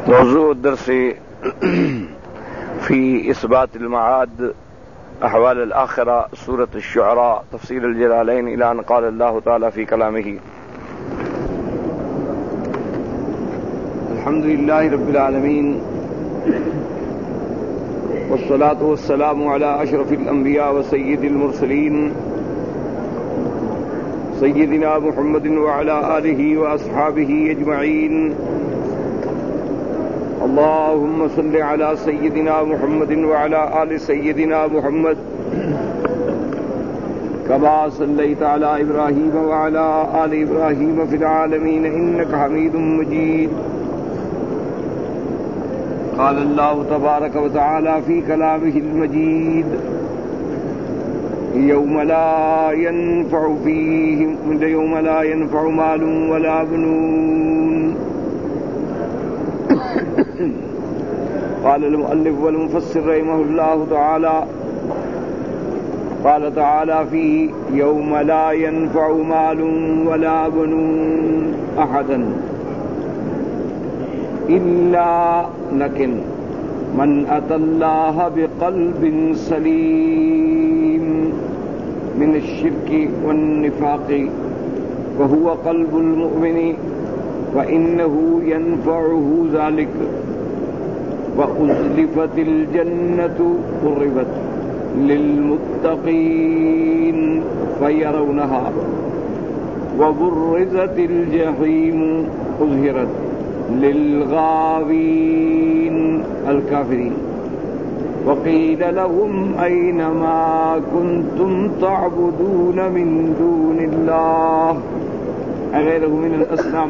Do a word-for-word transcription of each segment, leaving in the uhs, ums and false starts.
موضوع الدرس في إثبات المعاد أحوال الآخرة سورة الشعراء تفسير الجلالين إلى أن قال الله تعالى في كلامه: الحمد لله رب العالمين والصلاة والسلام على أشرف الأنبياء وسيد المرسلين سيدنا محمد وعلى آله وأصحابه أجمعين. اللهم صل على سيدنا محمد وعلى آل سيدنا محمد كما صليت على إبراهيم وعلى آل إبراهيم في العالمين إنك حميد مجيد. قال الله تبارك وتعالى في كلامه المجيد: يوم لا ينفع فيه يوم لا ينفع مال ولا بنون. قال المؤلف والمفسر رحمه الله تعالى قال تعالى فيه: يوم لا ينفع مال ولا بنون أحدا إلا لكن من أتى الله بقلب سليم من الشرك والنفاق وهو قلب المؤمن وإنه ينفعه ذلك. وأزلفت الجنة قربت للمتقين فيرونها وبرزت الجحيم أظهرت للغاوين الكافرين وقيل لهم أين ما كنتم تعبدون من دون الله غيره من الأصنام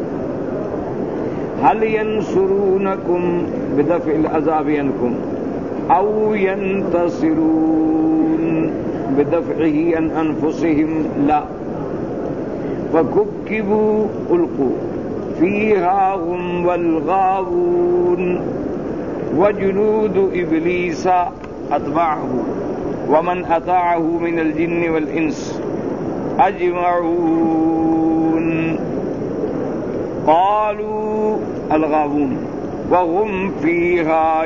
هل ينصرونكم بدفع العذاب عنكم أو ينتصرون بدفعه عن أنفسهم؟ لا. فكبكبوا ألقوا فيها هم والغاوون وجنود إبليس أتبعه ومن أطاعه من الجن والإنس أجمعون. قالوا الغاوون وهم فيها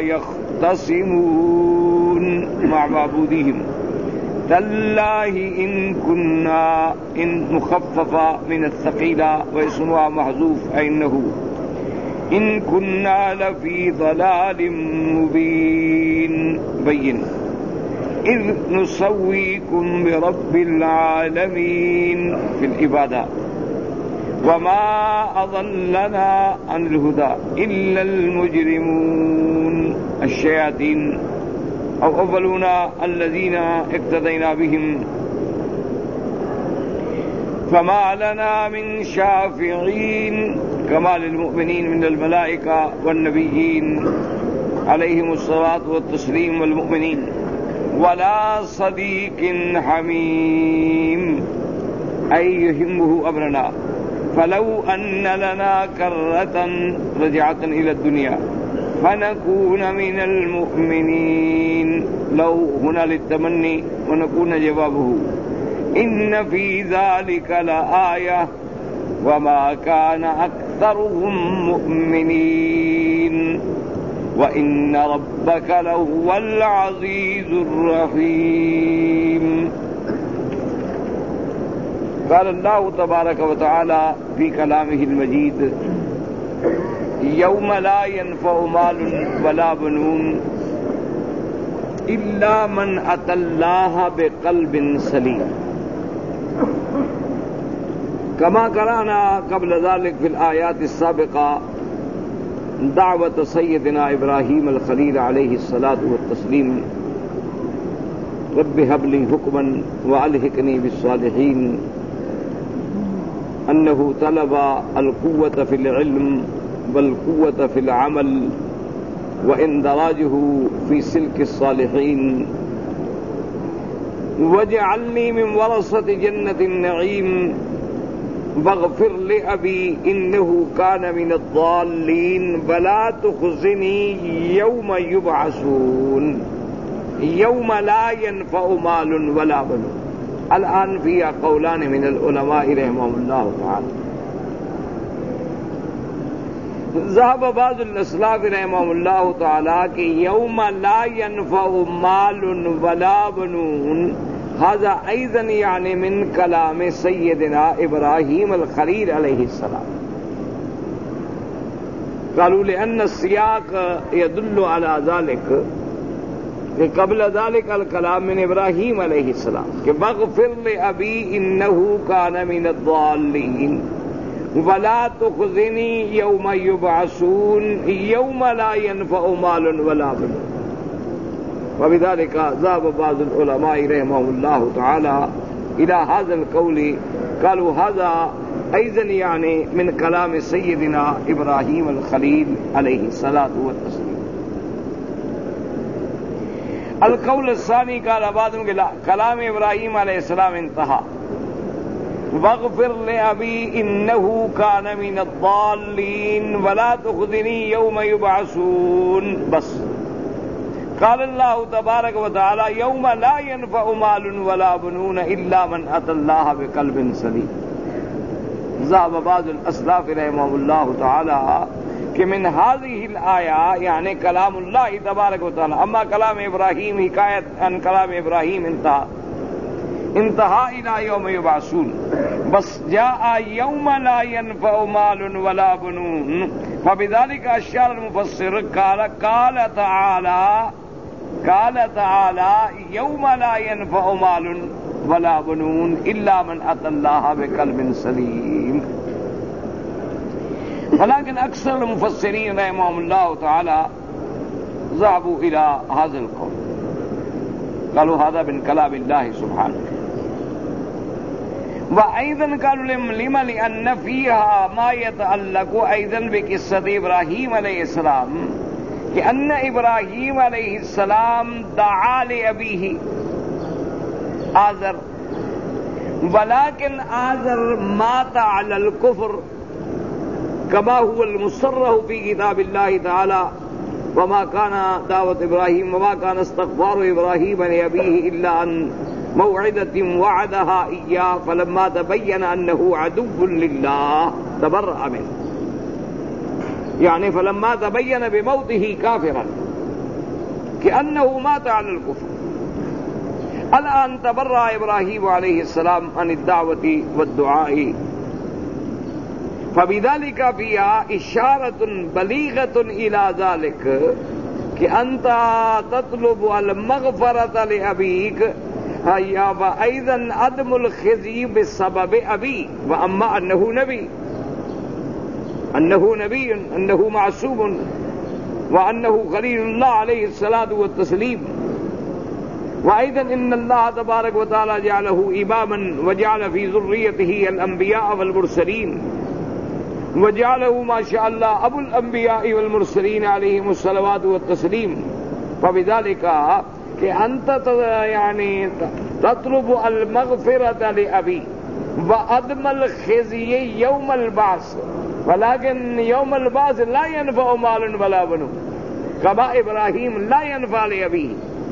يختصمون مع معبودهم: تالله إن كنا إن مخففة من الثقيلة واسمها محذوف أنه إن كنا لفي ضلال مبين بين إذ نسويكم برب العالمين في العبادة وما أضلنا عن الهدى إلا المجرمون الشياطين أو أولون الذين اقتدينا بهم فما لنا من شافعين كما للمؤمنين من الملائكة والنبيين عليهم الصلاة والتسليم والمؤمنين ولا صديق حميم أي يهمه أمرنا فلو أن لنا كرة رجعة إلى الدنيا فنكون من المؤمنين. لو هنا للتمني ونكون جوابه إن في ذلك لآية وما كان أكثرهم مؤمنين وإن ربك لهو العزيز الرحيم. قال الله تبارك وتعالى في كلامه المجيد: يوم لا ينفع مال ولا بنون إلا من أتى الله بقلب سليم. كما قرأنا قبل ذلك في الآيات السابقة دعوة سيدنا إبراهيم الخليل عليه الصلاة والتسليم: رب هب لي حكما وألحقني بالصالحين، أنه طلب القوة في العلم والقوة في العمل واندراجه في سلك الصالحين. واجعلني من ورثة جنة النعيم واغفر لأبي إنه كان من الضالين ولا تخزني يوم يبعثون يوم لا ينفع مال ولا بنون. الآن فيها قولان من العلماء رحمهم الله تعالى. ذهب بعض الاسلاف رحمهم الله تعالی کہ یوم لا ينفع مال ولا بنون هذا ايضا يعني من كلام سيدنا ابراهيم الخليل عليه السلام. قالوا لأن السياق يدل على ذلك کہ قبل ذلك الكلام من ابراہیم علیہ السلام کہ بغفر لأبی انه كان من الضالین ولا تخزنی یوم یبعثون یوم لا ينفع مال ولا بنون. وبذلك ذهب بعض العلماء رحمهم الله تعالى الى هذا القول قالوا هذا ايضا يعني من كلام سيدنا ابراهيم الخليل عليه الصلاه والسلام. القول الثاني قال بعضهم كلام ابراهيم عليه السلام انتهى واغفر لأبي إنه كان من الضالين ولا تخزني يوم يبعثون بس. قال الله تبارك وتعالى يوم لا ينفع مال ولا بنون إلا من أتى الله بقلب سليم. ذهب بعض الأسلاف رحمهم الله تعالى کہ من هذه الآية يعني كلام الله تبارك وتعالى. أما كلام إبراهيم حكاية عن كلام إبراهيم انتهى انتهى إلى يوم يبعثون بس جاء يوم لا ينفع مال ولا بنون. فبذلك أشار المفسر قال قال تعالى قال تعالى يوم لا ينفع مال ولا بنون إلا من أتى الله بقلب سليم. ولكن أكثر المفسرين رحمهم الله تعالى ذهبوا إلى هذا القول قالوا هذا من كلام الله سبحانه. وأيضا قالوا لما لأن فيها ما يتعلق أيضا بقصة إبراهيم عليه السلام لأن إبراهيم عليه السلام دعا لأبيه آزر ولكن آزر مات على الكفر كما هو المصرح في كتاب الله تعالى وما كان دعوة إبراهيم وما كان استغفار إبراهيم لأبيه إلا عن موعدة وعدها إياه فلما تبين أنه عدو لله تبرأ منه. يعني فلما تبين بموته كافرا كأنه مات على الكفر. الآن تبرأ إبراهيم عليه السلام عن الدعوة والدعاء. فبذلك فيها إشارة بليغة إلى ذلك كأنت تطلب المغفرة لأبيك وأيضا عدم الخزي بسبب أبي وأما أنه نبي أنه نبي أنه معصوم وأنه خليل الله عليه الصلاة والتسليم. وأيضا إن الله تبارك وتعالى جعله إماما وجعل في ذريته الأنبياء والمرسلين وجعله ما شاء الله أبو الأنبياء والمرسلين عليهم الصلوات والتسليم. فبذلك کہ انت یعنی تطلب المغفرة لأبی وعدم الخزي يوم البعث ولكن يوم البعث لا ينفع مال ولا بنون كما إبراهيم لا ينفع لأبيه.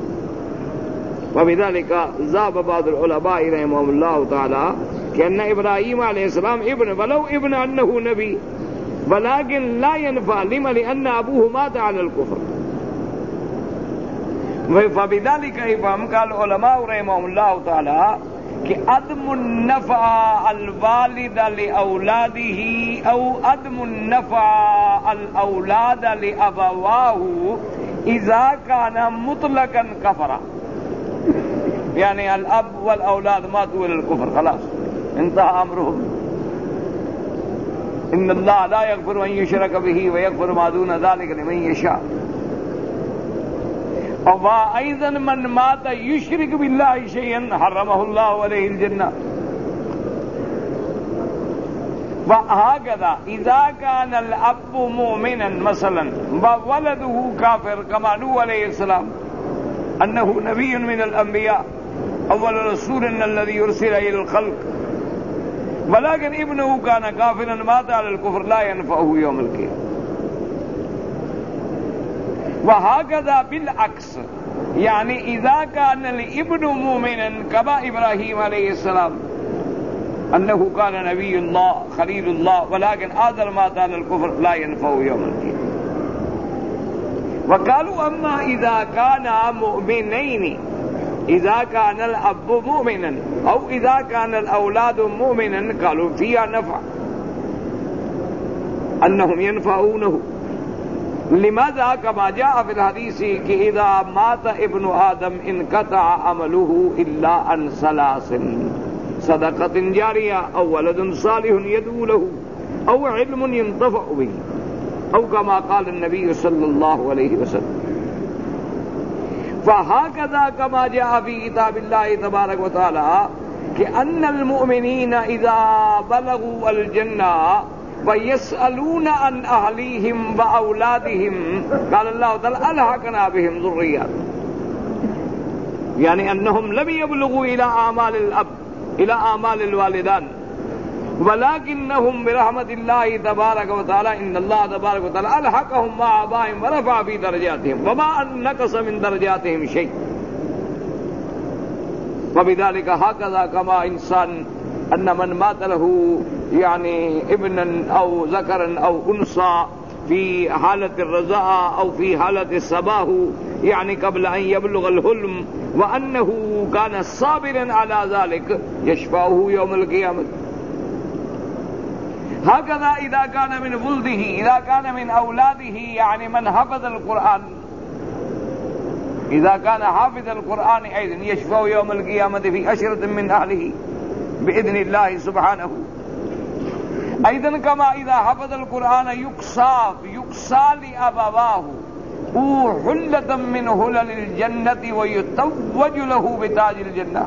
وبذلك ذهب بعض العلماء رحمهم الله تعالى كأن إبراهيم عليه السلام ابن ولو ابن أنه نبي ولكن لا ينفع لما لأن أبوه مات على الكفر. فبذلك يفهم قال العلماء رحمهم الله تعالى کہ عدم النفع الوالد لأولاده او عدم النفع الأولاد لأبواه اذا كان مطلقا كفرا. يعني الأب والأولاد ماتوا إلى الكفر خلاص انتهى أمرهم. إن الله لا يغفر أن يشرك به ويغفر ما دون ذلك لمن يشاء. وأيضا من مات يشرك بالله شيئا حرمه الله عليه الجنة. وهكذا إذا كان الأب مؤمنا مثلا وولده كافر كما نوح عليه السلام أنه نبي من الأنبياء أول رسول الذي يرسل إلى الخلق ولكن ابنه كان كافرا مات على الكفر لا ينفعه يوم القيامة. وهكذا بالعكس يعني إذا كان الابن مؤمنا كما إبراهيم عليه السلام أنه كان نبي الله خليل الله ولكن هذا المات على الكفر لا ينفع يوم القيامة. وقالوا أما إذا كان مؤمنين، إذا كان الأب مؤمنا أو إذا كان الأولاد مؤمنا قالوا فيها نفع أنهم ينفعونه. لماذا؟ كما جاء في الحديث کہ إذا مات ابن آدم انقطع عمله إلا عن ثلاث: صدقة جارية أو ولد صالح يدعو له أو علم ينتفع به أو كما قال النبي صلى الله عليه وسلم. فهكذا كما جاء في كتاب الله تبارك وتعالى كأن المؤمنين إذا بلغوا الجنة ويسألون عن أهليهم وأولادهم قال الله تعالى ألحقنا بهم ذريات، يعني أنهم لم يبلغوا إلى أعمال الأب إلى أعمال الوالدان، ولكنهم برحمة الله تبارك وتعالى إن الله تبارك وتعالى ألحقهم مع آبائهم ورفع في درجاتهم وما نقص من درجاتهم شيء. وبذلك هكذا كما إنسان أن من مات له يعني ابنا أو ذكرا أو أنثى في حالة الرضاعة أو في حالة الصباه، يعني قبل أن يبلغ الحلم، وأنه كان صابرا على ذلك يشفعه يوم القيامة. هكذا إذا كان من ولده، إذا كان من أولاده يعني من حفظ القرآن، إذا كان حافظ القرآن أيضا يشفع يوم القيامة في عشرة من أهله بإذن الله سبحانه. أيضا كما إذا حفظ القرآن يكسى يكسى لأبواه حلة من حلل الجنة ويتوج له بتاج الجنة.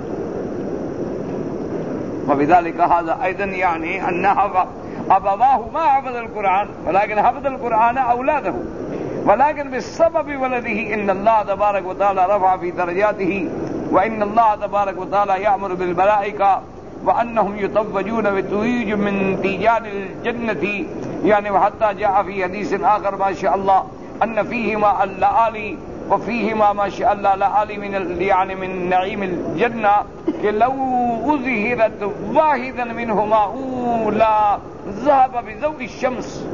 وبذلك هذا أيضا يعني أن أبواه ما حفظ القرآن ولكن حفظ القرآن أولاده، ولكن بسبب ولده إن الله تبارك وتعالى رفع في درجاته، وإن الله تبارك وتعالى يأمر بالملائكة وأنهم يتوجون بتويج من تيجان الجنة، يعني وحتى جاء في حديث آخر ما شاء الله أن فيهما اللآلي وفيهما ما شاء الله لآلي من يعني من نعيم الجنة، کہ لو أظهرت واحدا منهما أولى ذهب بضوء الشمس.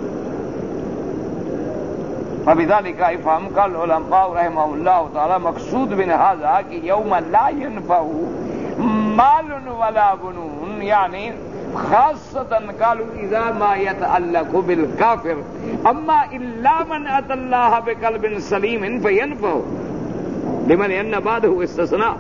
وبذلك افهم قال العلماء رحمه الله تعالى مقصود من هذا کہ يوم لا ينفع مال ولا بنون، يعني خاصة قالوا إذا ما يتعلق بالكافر، أما إلا من أتى الله بقلب سليم فينفع، لمن أن بعده استثناء.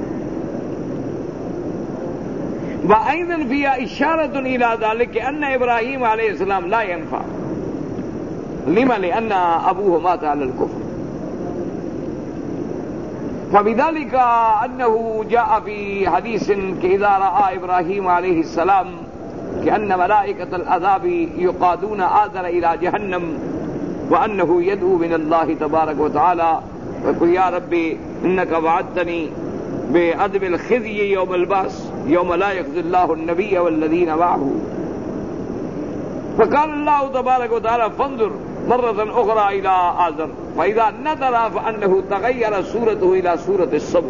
وأيضا فيها إشارة إلى ذلك أن إبراهيم عليه السلام لا ينفع. لما؟ لأن أبوه مات على الكفر. فبذلك أنه جاء في حديث إذا رأى إبراهيم عليه السلام كأن ملائكة العذاب يقادون آذر إلى جهنم، وأنه يدعو من الله تبارك وتعالى ويقول يا ربي إنك وعدتني بعدم الخزي يوم البعث يوم لا يخزي الله النبي والذين معه. فقال الله تبارك وتعالى فانظر مرة أخرى إلى آذر، فإذا نظر فأنه تغير صورته إلى صورة الصبر.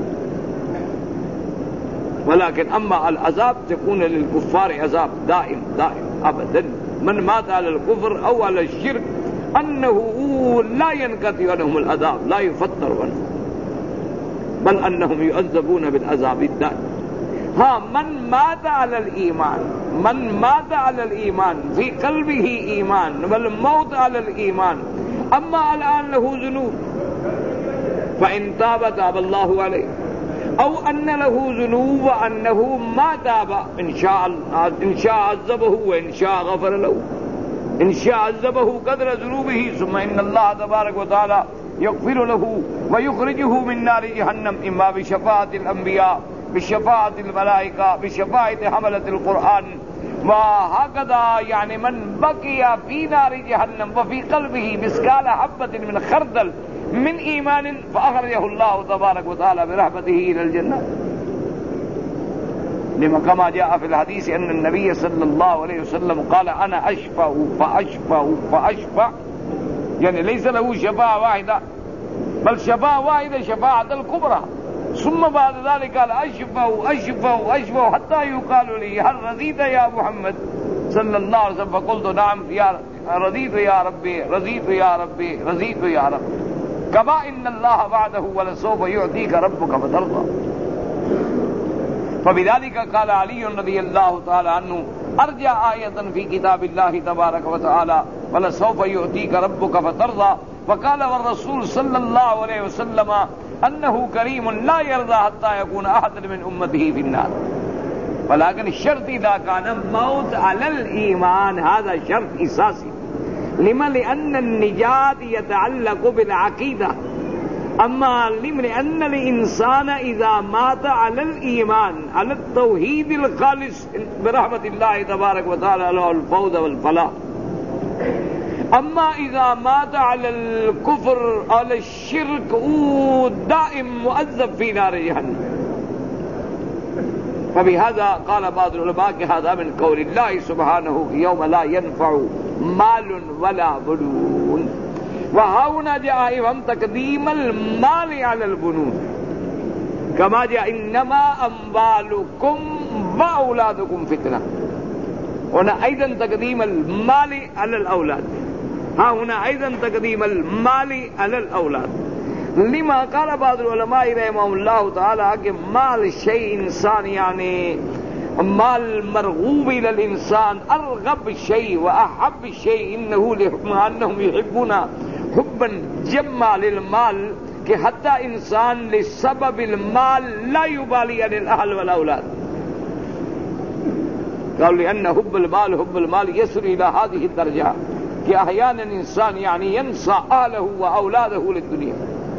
ولكن أما العذاب تكون للكفار عذاب دائم دائم أبدا. من مات على الكفر أو على الشرك أنه لا ينقطع عنهم العذاب، لا يفتر عنهم، بل أنهم يعذبون بالعذاب الدائم. ها من مات على الإيمان، من مات على الإيمان في قلبه إيمان والموت على الإيمان، أما الآن له ذنوب فإن تاب تاب الله عليه، أو أن له ذنوب وأنه ما تاب إن شاء إن شاء عذبه وإن شاء غفر له، إن شاء عذبه قدر ذنوبه ثم إن الله تبارك وتعالى يغفر له ويخرجه من نار جهنم، إما بشفاعة الأنبياء، بشفاعة الملائكة، بشفاعة حملة القرآن. وهكذا يعني من بقي في نار جهنم وفي قلبه مثقال حبة من خردل من إيمان فأخرجه الله تبارك وتعالى برحمته إلى الجنة. لما كما جاء في الحديث أن النبي صلى الله عليه وسلم قال أنا أشفع فأشفع فأشفع، يعني ليس له شفاعة واحدة بل شفاعة واحدة شفاعة الكبرى. ثم بعد ذلك قال اشفع اشفع اشفع حتى يقال لي هل رضيت يا محمد صلى الله عليه وسلم فقلت نعم يا رضيت يا ربي رضيت يا ربي رضيت يا رب كما ان الله وعده ولسوف يعطيك ربك فترضى. فبذلك قال علي رضي الله تعالى عنه ارجع آية في كتاب الله تبارك وتعالى ولسوف يعطيك ربك فترضى. وقال والرسول صلى الله عليه وسلم انه كريم لا يرضى حتى يكون احد من امته في النار. ولكن الشرط اذا كان موت على الايمان هذا شرط اساسي. لما؟ لان النجاة يتعلق بالعقيدة. اما لان الانسان اذا مات على الايمان على التوحيد الخالص برحمة الله تبارك وتعالى له الفوز والفلاح. اما اذا مات على الكفر على الشرك هو دائم مؤذب في نار جهنم. فبهذا قال بعض العلماء هذا من قول الله سبحانه يوم لا ينفع مال ولا بنون. وهنا جاء ايضا تقديم المال على البنون كما جاء انما اموالكم واولادكم فتنة. هنا ايضا تقديم المال على الاولاد. ها هنا ايضا تقديم المال على الاولاد. لما قال بعض العلماء رحمهم الله تعالى کہ مال شيء انسان يعني مال مرغوب الى الانسان ارغب شيء واحب شيء انه انهم يحبون حبا جما للمال کہ حتى انسان لسبب المال لا يبالي عن الاهل والاولاد. قالوا لان حب المال حب المال يصل الى هذه الدرجه کہ احيانا انسان يعني ينسى اهله واولاده للدنيا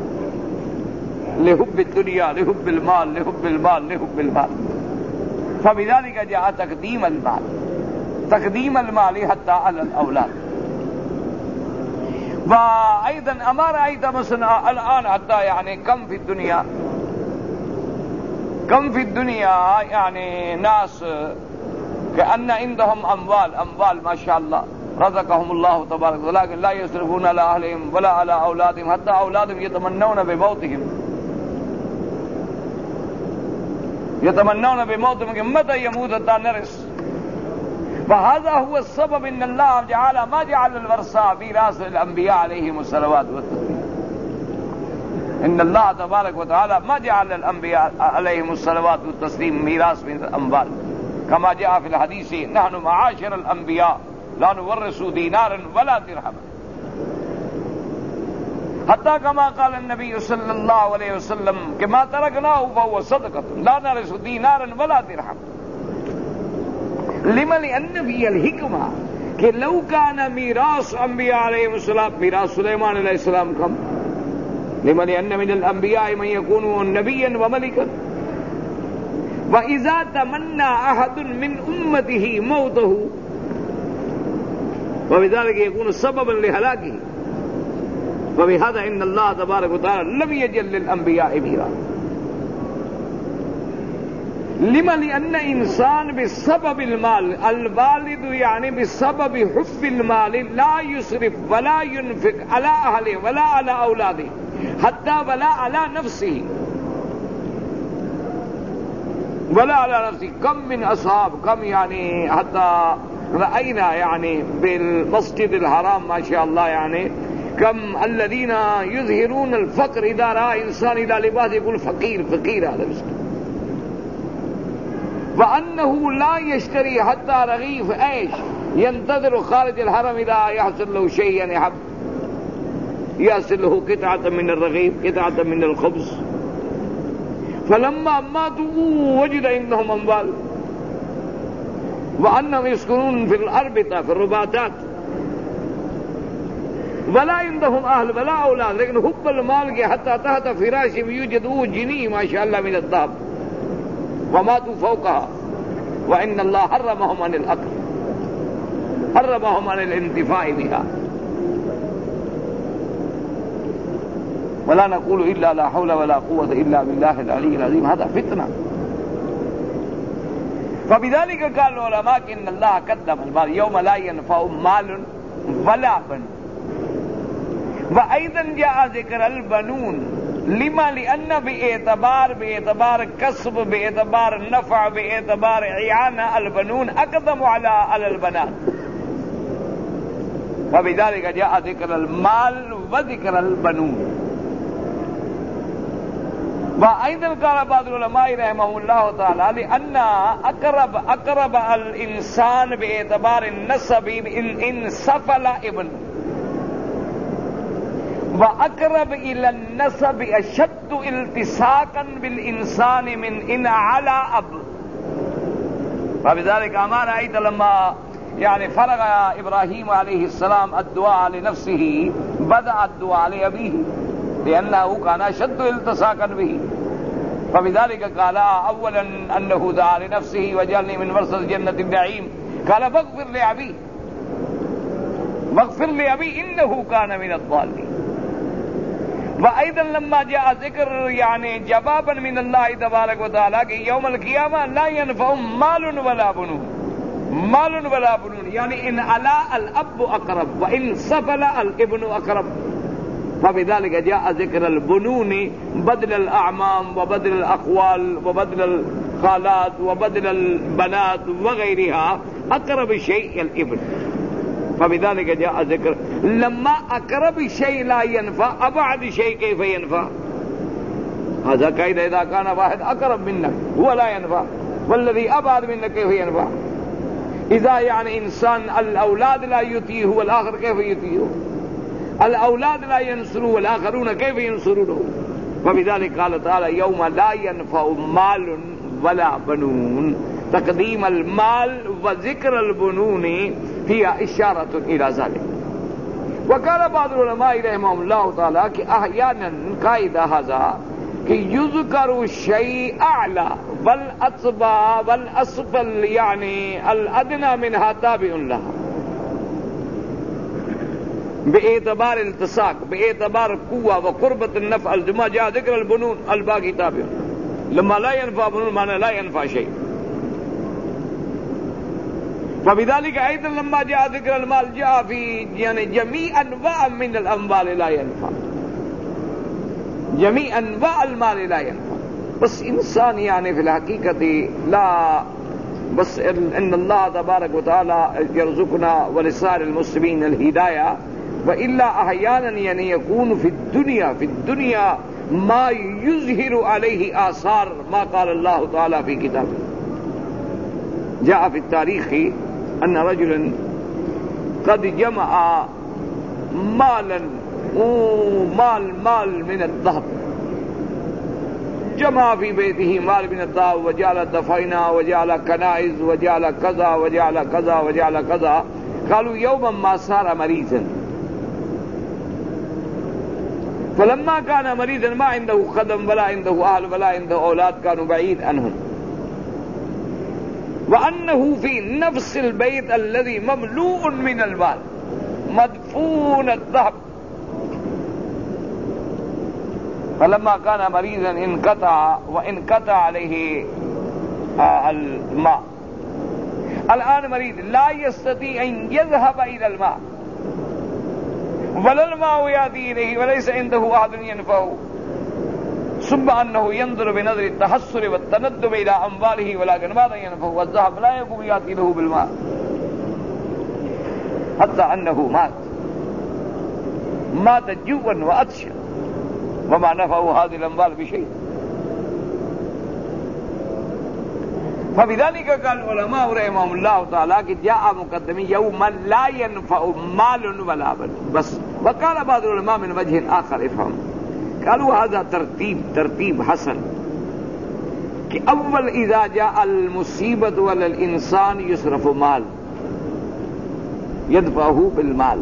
لحب الدنيا لحب المال لحب المال لحب المال. فبذلك جاء تقديم المال تقديم المال حتى على الاولاد. وايضا امر ايضا مثلا الان حتى يعني كم في الدنيا كم في الدنيا يعني ناس كأن عندهم اموال اموال ما شاء الله رزقهم الله تبارك ولكن لا يصرفون على اهلهم ولا على اولادهم حتى اولادهم يتمنون بموتهم يتمنون بموتهم متى يموت حتى نرث. وهذا هو السبب ان الله جعل ما جعل الورثة في راس الانبياء عليهم الصلوات والتسليم. ان الله تبارك وتعالى ما جعل الانبياء عليهم الصلوات والتسليم ميراث من الاموال كما جاء في الحديث نحن معاشر الانبياء لا نورث دينارا ولا درهما حتى كما قال النبي صلى الله عليه وسلم كما تركناه فهو صدقة لا نرث دينارا ولا درهما. لما؟ لأن في الحكمة کہ لو كان ميراث انبياء عليهم السلام ميراث سليمان عليه السلام كم. لما؟ لأن من الانبياء من يكون نبيا وملكا. وإذا تمنى أحد من أمته موته وبذلك يكون سببا لهلاكه. وبهذا ان الله تبارك وتعالى لم يجعل للانبياء ميراث. لما؟ لان انسان بسبب المال الوالد يعني بسبب حب المال لا يسرف ولا ينفق على اهله ولا على اولاده حتى ولا على نفسه ولا على نفسه. كم من اصحاب كم يعني حتى رأينا يعني بالمسجد الحرام ما شاء الله يعني كم الذين يظهرون الفقر إذا رأى إنسان إلى لباس يقول فقير فقير هذا مسكين. وأنه لا يشتري حتى رغيف عيش ينتظر خارج الحرم إذا يحصل له شيء يعني يحب يحصل له قطعة من الرغيف قطعة من الخبز. فلما ماتوا وجد عندهم أموال وأنهم يسكنون في الأربطة في الرباطات ولا عندهم أهل ولا أولاد لیکن حب المال کے حتى تحت فراشهم يوجد جنيه ما شاء الله من الذهب وماتوا فوقها وإن الله حرمهم عن الأكل حرمهم عن الانتفاع بها. ولا نقول إلا لا حول ولا قوة إلا بالله العلي العظيم. هذا فتنة. فبذلك قال العلماء ان الله قدم المال يوم لا ينفع مال ولا بنون. وايضا جاء ذكر البنون لما لأن باعتبار باعتبار كسب باعتبار نفع باعتبار إعانة البنون أقدم على على البنات، وبذلك جاء ذكر المال وذكر البنون. وأيضا قال بعض العلماء رحمه الله تعالى لأن أقرب أقرب الإنسان باعتبار النسب إن إن سفل ابن، وأقرب إلى النسب أشد التصاقا بالإنسان من إن على أب. فبذلك أما رأيت لما يعني فرغ إبراهيم عليه السلام الدعاء لنفسه بدأ الدعاء لأبيه لأنه كان أشد التصاقا به. فبذلك قال أولا أنه دعا لنفسه وجعلني من ورثة جنة النعيم، قال فاغفر لأبي فاغفر لأبي إنه كان من الضالين. وأيضا لما جاء ذكر يعني جوابا من الله تبارك وتعالى کہ يوم القيامة لا ينفع مال ولا بنون، مال ولا بنون يعني إن علا الأب أقرب وإن سفل الابن أقرب. فبذلك جاء ذكر البنون بدل الأعمام وبدل الأخوال وبدل الخالات وبدل البنات وغيرها أقرب شيء الابن. فبذلك جاء ذكر لما أقرب شيء لا ينفع أبعد شيء كيف ينفع؟ هذا قاعدة إذا كان واحد أقرب منك هو لا ينفع، والذي أبعد منك كيف ينفع؟ إذا يعني إنسان الأولاد لا يطيعه والآخر كيف يطيعه؟ الأولاد لا ينصروا والآخرون كيف ينصرونه؟ فبذلك قال تعالى يوم لا ينفع مال ولا بنون، تقديم المال وذكر البنون هي إشارة إلى ذلك. وقال بعض العلماء رحمهم الله تعالى کہ احيانا قاعدة هذا کہ يذكر الشيء أعلى والأطبع والأسفل يعني الأدنى منها تابع لها باعتبار التصاق باعتبار قوة وقربة النفع. لما جاء ذكر البنون الباقي تابع، لما لا ينفع بنون معنى لا ينفع شيء. فبذلك أيضا لما جاء ذكر المال جاء في يعني جميع أنواع من الأموال لا ينفع، جميع أنواع المال لا ينفع. بس إنسان يعني في الحقيقة لا بس إن الله تبارك وتعالى يرزقنا ولسائر المسلمين الهداية، وإلا أحيانا يعني يكون في الدنيا في الدنيا ما يظهر عليه آثار ما قال الله تعالى في كتابه. جاء في التاريخ أن رجلا قد جمع مالا مال مال من الذهب، جمع في بيته مال من الذهب وجعل دفينا وجعل كنائز وجعل كذا وجعل كذا وجعل كذا. قالوا يوما ما صار مريضا، فلما كان مريضا ما عنده خدم ولا عنده أهل ولا عنده أولاد، كانوا بعيد عنهم، وأنه في نفس البيت الذي مملوء من المال مدفون الذهب. فلما كان مريضا انقطع وانقطع عليه الماء. الآن مريض لا يستطيع أن يذهب إلى الماء ولا الماء يأتي إليه وليس عنده أحد ينفعه، ثم أنه ينظر بنظر التحسر والتندم إلى أمواله ولكن ماذا ينفعه؟ والذهب لا يقوم يأتي له بالماء، حتى أنه مات مات جوعا وعطشا وما نفعه هذه الأموال بشيء. فبذلك قال العلماء رحمهم الله تعالى کہ جاء مقدمی يوم لا ينفع مال ولا بنون بس. وقال بعض العلماء من وجه آخر افهم، قالوا هذا ترتیب ترتیب حسن کہ اول اذا جاء المصیبة على الانسان يصرف مال يدفعه بالمال،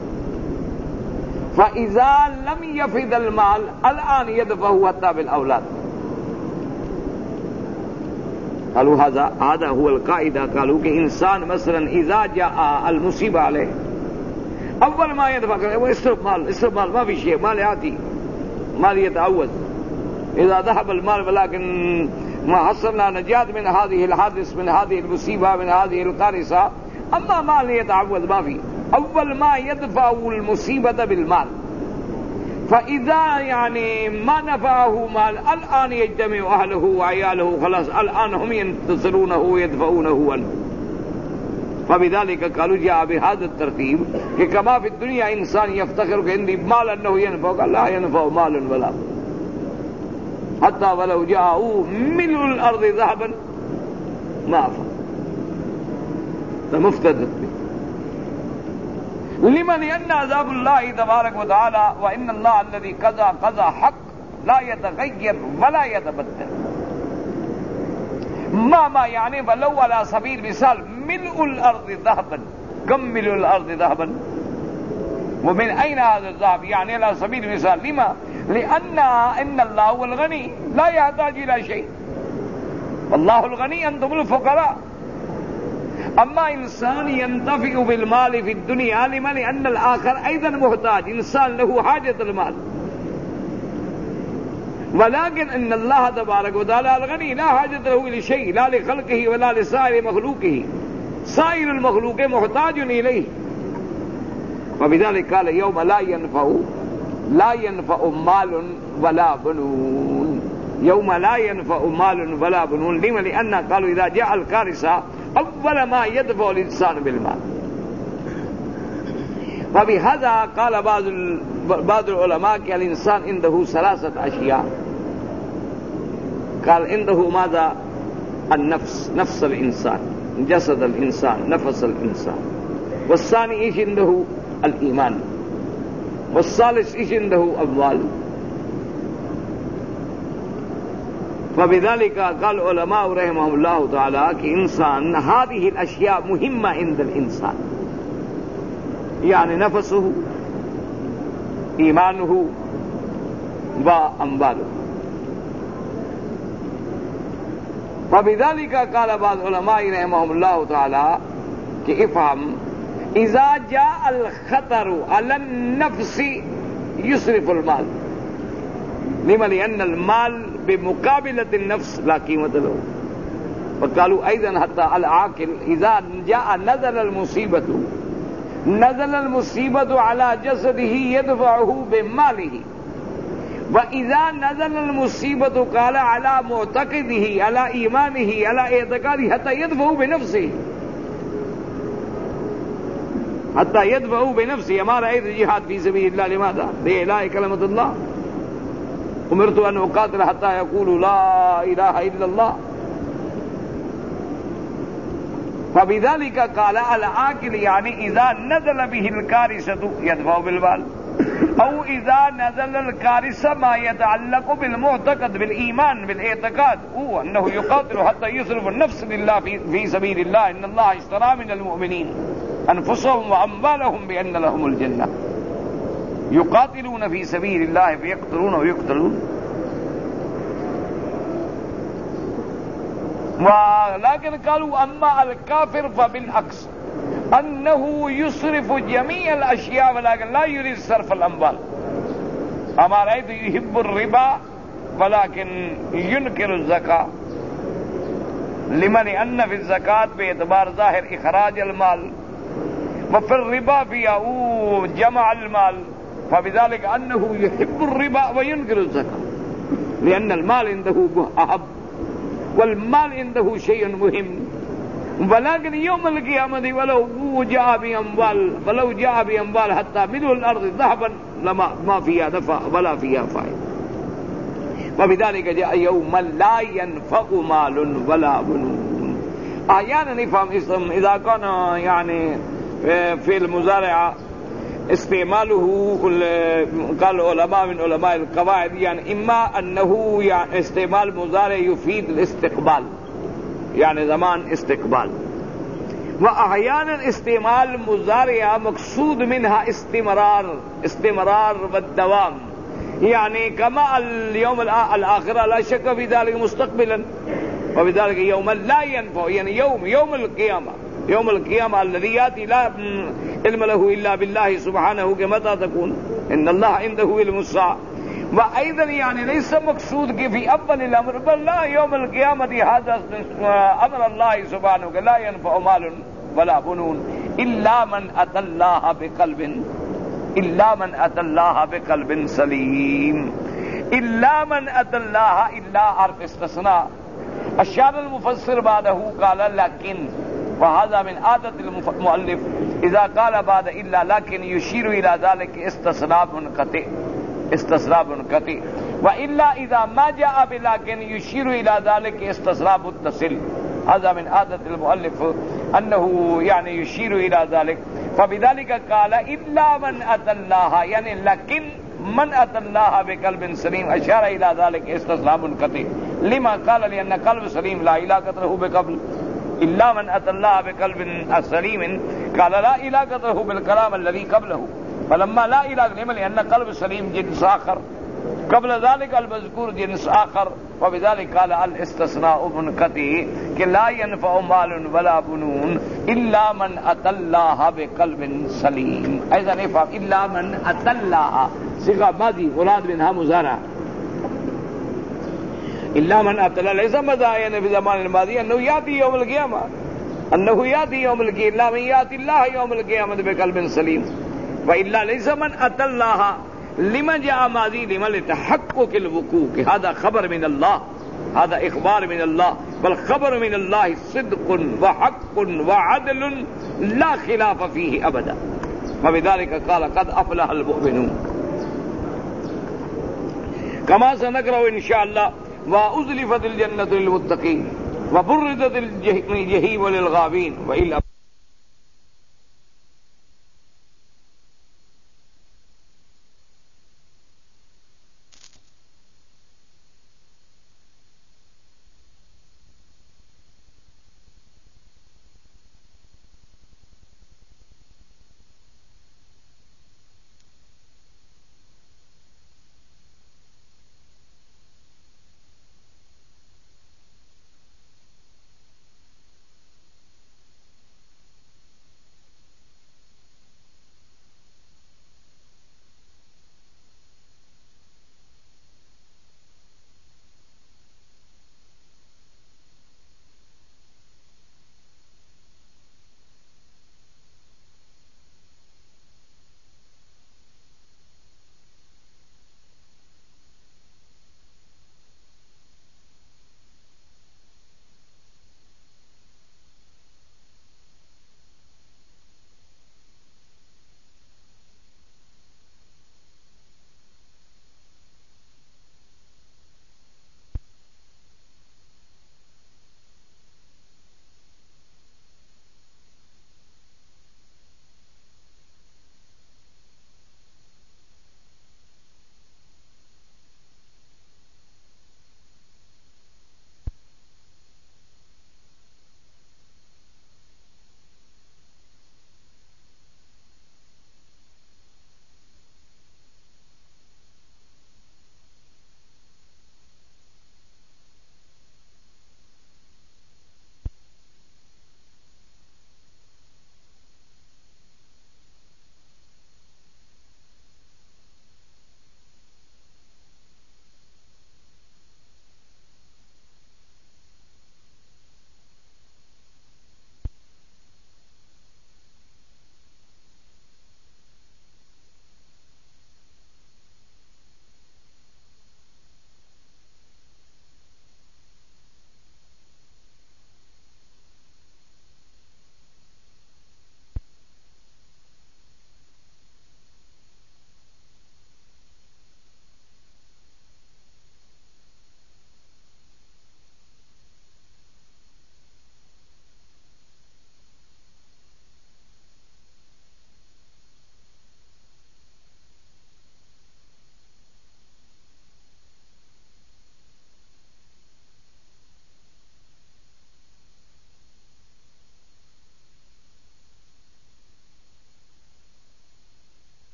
فإذا لم يفد المال الآن يدفعه حتى بالأولاد. قالوا هذا هذا هو القاعدة. قالوا کہ انسان مثلا اذا جاء المصیبة عليه اول ما يدفع هو يصرف مال يصرف مال ما في شيء، مال يأتي مال يتعوض. إذا ذهب المال ولكن ما حصلنا نجاة من هذه الحادث من هذه المصيبة من هذه الكارثة، أما مال يتعوض ما في. أول ما يدفع المصيبة بالمال، فإذا يعني ما نفعه مال الآن يجتمع أهله وعياله خلاص الآن هم ينتصرونه ويدفعونه عنه. فبذلك قالوا جاء بهذا الترتيب کہ كما في الدنيا إنسان يفتخر کہ عندي مال أنه ينفع، لا ينفع مال ولا حتى ولو جاءوا ملء الأرض ذهبا ما أفعل فمفتدت به. لمن لأن عذاب الله تبارك وتعالى وإن الله الذي قضى قضى حق لا يتغير ولا يتبدل. ما ما يعني ولو على سبيل مثال ملء الأرض ذهبا، كم ملء الأرض ذهبا؟ ومن أين هذا الذهب؟ يعني على سبيل المثال لما؟ لأن إن الله هو الغني لا يحتاج إلى شيء، والله الغني أنتم الفقراء. اما انسان ينتفع بالمال في الدنيا لما لأن الآخر أيضا محتاج، انسان له حاجة المال، ولكن ان الله تبارك وتعالى الغني لا حاجة له لشيء لا لخلقه ولا لسائر مخلوقه، سائر المخلوق محتاج إليه. وبذلك قال يوم لا ينفع لا ينفع مال ولا بنون، يوم لا ينفع مال ولا بنون. لما لأن قالوا إذا جاء الكارثة أول ما يدفع الإنسان بالمال. وبهذا قال بعض بعض العلماء کہ الإنسان عنده ثلاثة أشياء. قال عنده ماذا؟ النفس، نفس الإنسان، جسد الإنسان، نفس الإنسان. والثاني إيش عنده؟ الإيمان. والثالث إيش عنده؟ أموال. وبذلك قال علماء رحمهم الله تعالى کہ انسان هذه الأشياء مهمة عند الإنسان، يعني نفسه، إيمانه وأمواله. وبذلك قال بعض علماء رحمهم الله تعالى کہ افهم إذا جاء الخطر على النفس يصرف المال. لما لأن المال بمقابلة النفس لا قيمة له. وقالوا أيضا حتى العاقل إذا جاء نزل المصيبة نزل المصيبة على جسده يدفعه بماله، وإذا نزل المصيبة قال على معتقده على إيمانه على اعتقاده حتى يدفعه بنفسه حتى يدفعه بنفسه. ما رأيت الجهاد في سبيل الله لماذا؟ لإعلاء كلمة الله. أمرت أن أقاتل حتى يقولوا لا إله إلا الله. فبذلك قال العاقل يعني إذا نزل به الكارثة يدفع بالمال، أو إذا نزل الكارثة ما يتعلق بالمعتقد بالإيمان بالاعتقاد هو أنه يقاتل حتى يصرف النفس لله في, في سبيل الله. إن الله اشترى من المؤمنين أنفسهم وأموالهم بأن لهم الجنة يقاتلون في سبيل الله فيقتلون ويقتلون. ولكن قالوا أما الكافر فبالعكس أنه يصرف جميع الأشياء ولكن لا يريد صرف الأموال. أما رأيت يحب الربا ولكن ينكر الزكاة. لمن أن في الزكاة باعتبار ظاهر إخراج المال، وفي الربا فيها جمع المال. فبذلك أنه يحب الربا وينكر الزكاة لأن المال عنده أحب، والمال عنده شيء مهم. ولكن يوم القيامة ولو جاء بأموال ولو جاء بأموال حتى ملء الأرض ذهبا لما ما فيها دفع ولا فيها فائدة. وبذلك جاء يوم لا ينفع مال ولا بنون. أحيانا نفهم اسم إذا كان يعني في المزارعة استعماله قال العلماء من علماء القواعد يعني إما أنه يعني استعمال مضارع يفيد الاستقبال يعني زمان استقبال، وأحيانا استعمال مضارع مقصود منها استمرار استمرار والدوام، يعني كما اليوم الآخرة لا شك في ذلك مستقبلا. وبذلك يوم لا ينفع يعني يوم يوم القيامة يوم القيامة الذي يأتي لا علم له إلا بالله سبحانه كمتى تكون إن الله عنده علم الساعة. وأيضا يعني ليس مقصود في أول الأمر بل لا يوم القيامة هذا أمر الله سبحانه لا ينفع مال ولا بنون إلا من أتى الله بقلب الا من اتى الله بقلب سلیم، الا من اتى الله، الا حرف استثناء. اشار المفسر بعده قال لكن، وهذا من عادة المؤلف اذا قال بعد الا لكن يشير الى ذلك استثناء منقطع، استثناء منقطع. والا اذا ما جاء بلكن يشير الى ذلك استثناء متصل. هذا من عادة المؤلف انه يعني يشير الى ذلك، فبذلك قال الا من اتى الله، يعني لكن من اتى الله بقلب سليم اشار الى ذلك استثناء منقطع. لما قال؟ لان قلب سليم لا علاقة له بقبل. الا من اتى الله بقلب سليم قال لا علاقة له بالكلام الذي قبله، فلما لا علاقة له لان قلب سليم جنس اخر، قبل ذلك المذکور جنس آخر، وبذلك قال الاستثناء منقطع کہ لا ينفع مال ولا بنون الا من اتى الله بقلب سلیم. ایسا نہیں فهم الا من اتى الله صيغہ ماضی مراد منها مضارع. الا من اتى الله ليس مضارعا في زمان الماضي انه ياتي يوم القيامة، انه ياتي يوم القيامة، الا من ياتي الله يوم القيامة بقلب سليم. والا ليس من اتى الله لمن جاء ماضی لمن لتحقق الوقوع، کہ هذا خبر من الله، هذا اخبار من الله، بل خبر من الله صدق وحق وعدل لا خلاف فيه ابدا. وبذلك قال قد افلح المؤمنون كما سنقرأ ان شاء الله. وازلفت الجنة للمتقين وبرزت الجحيم للغاوين. وإلا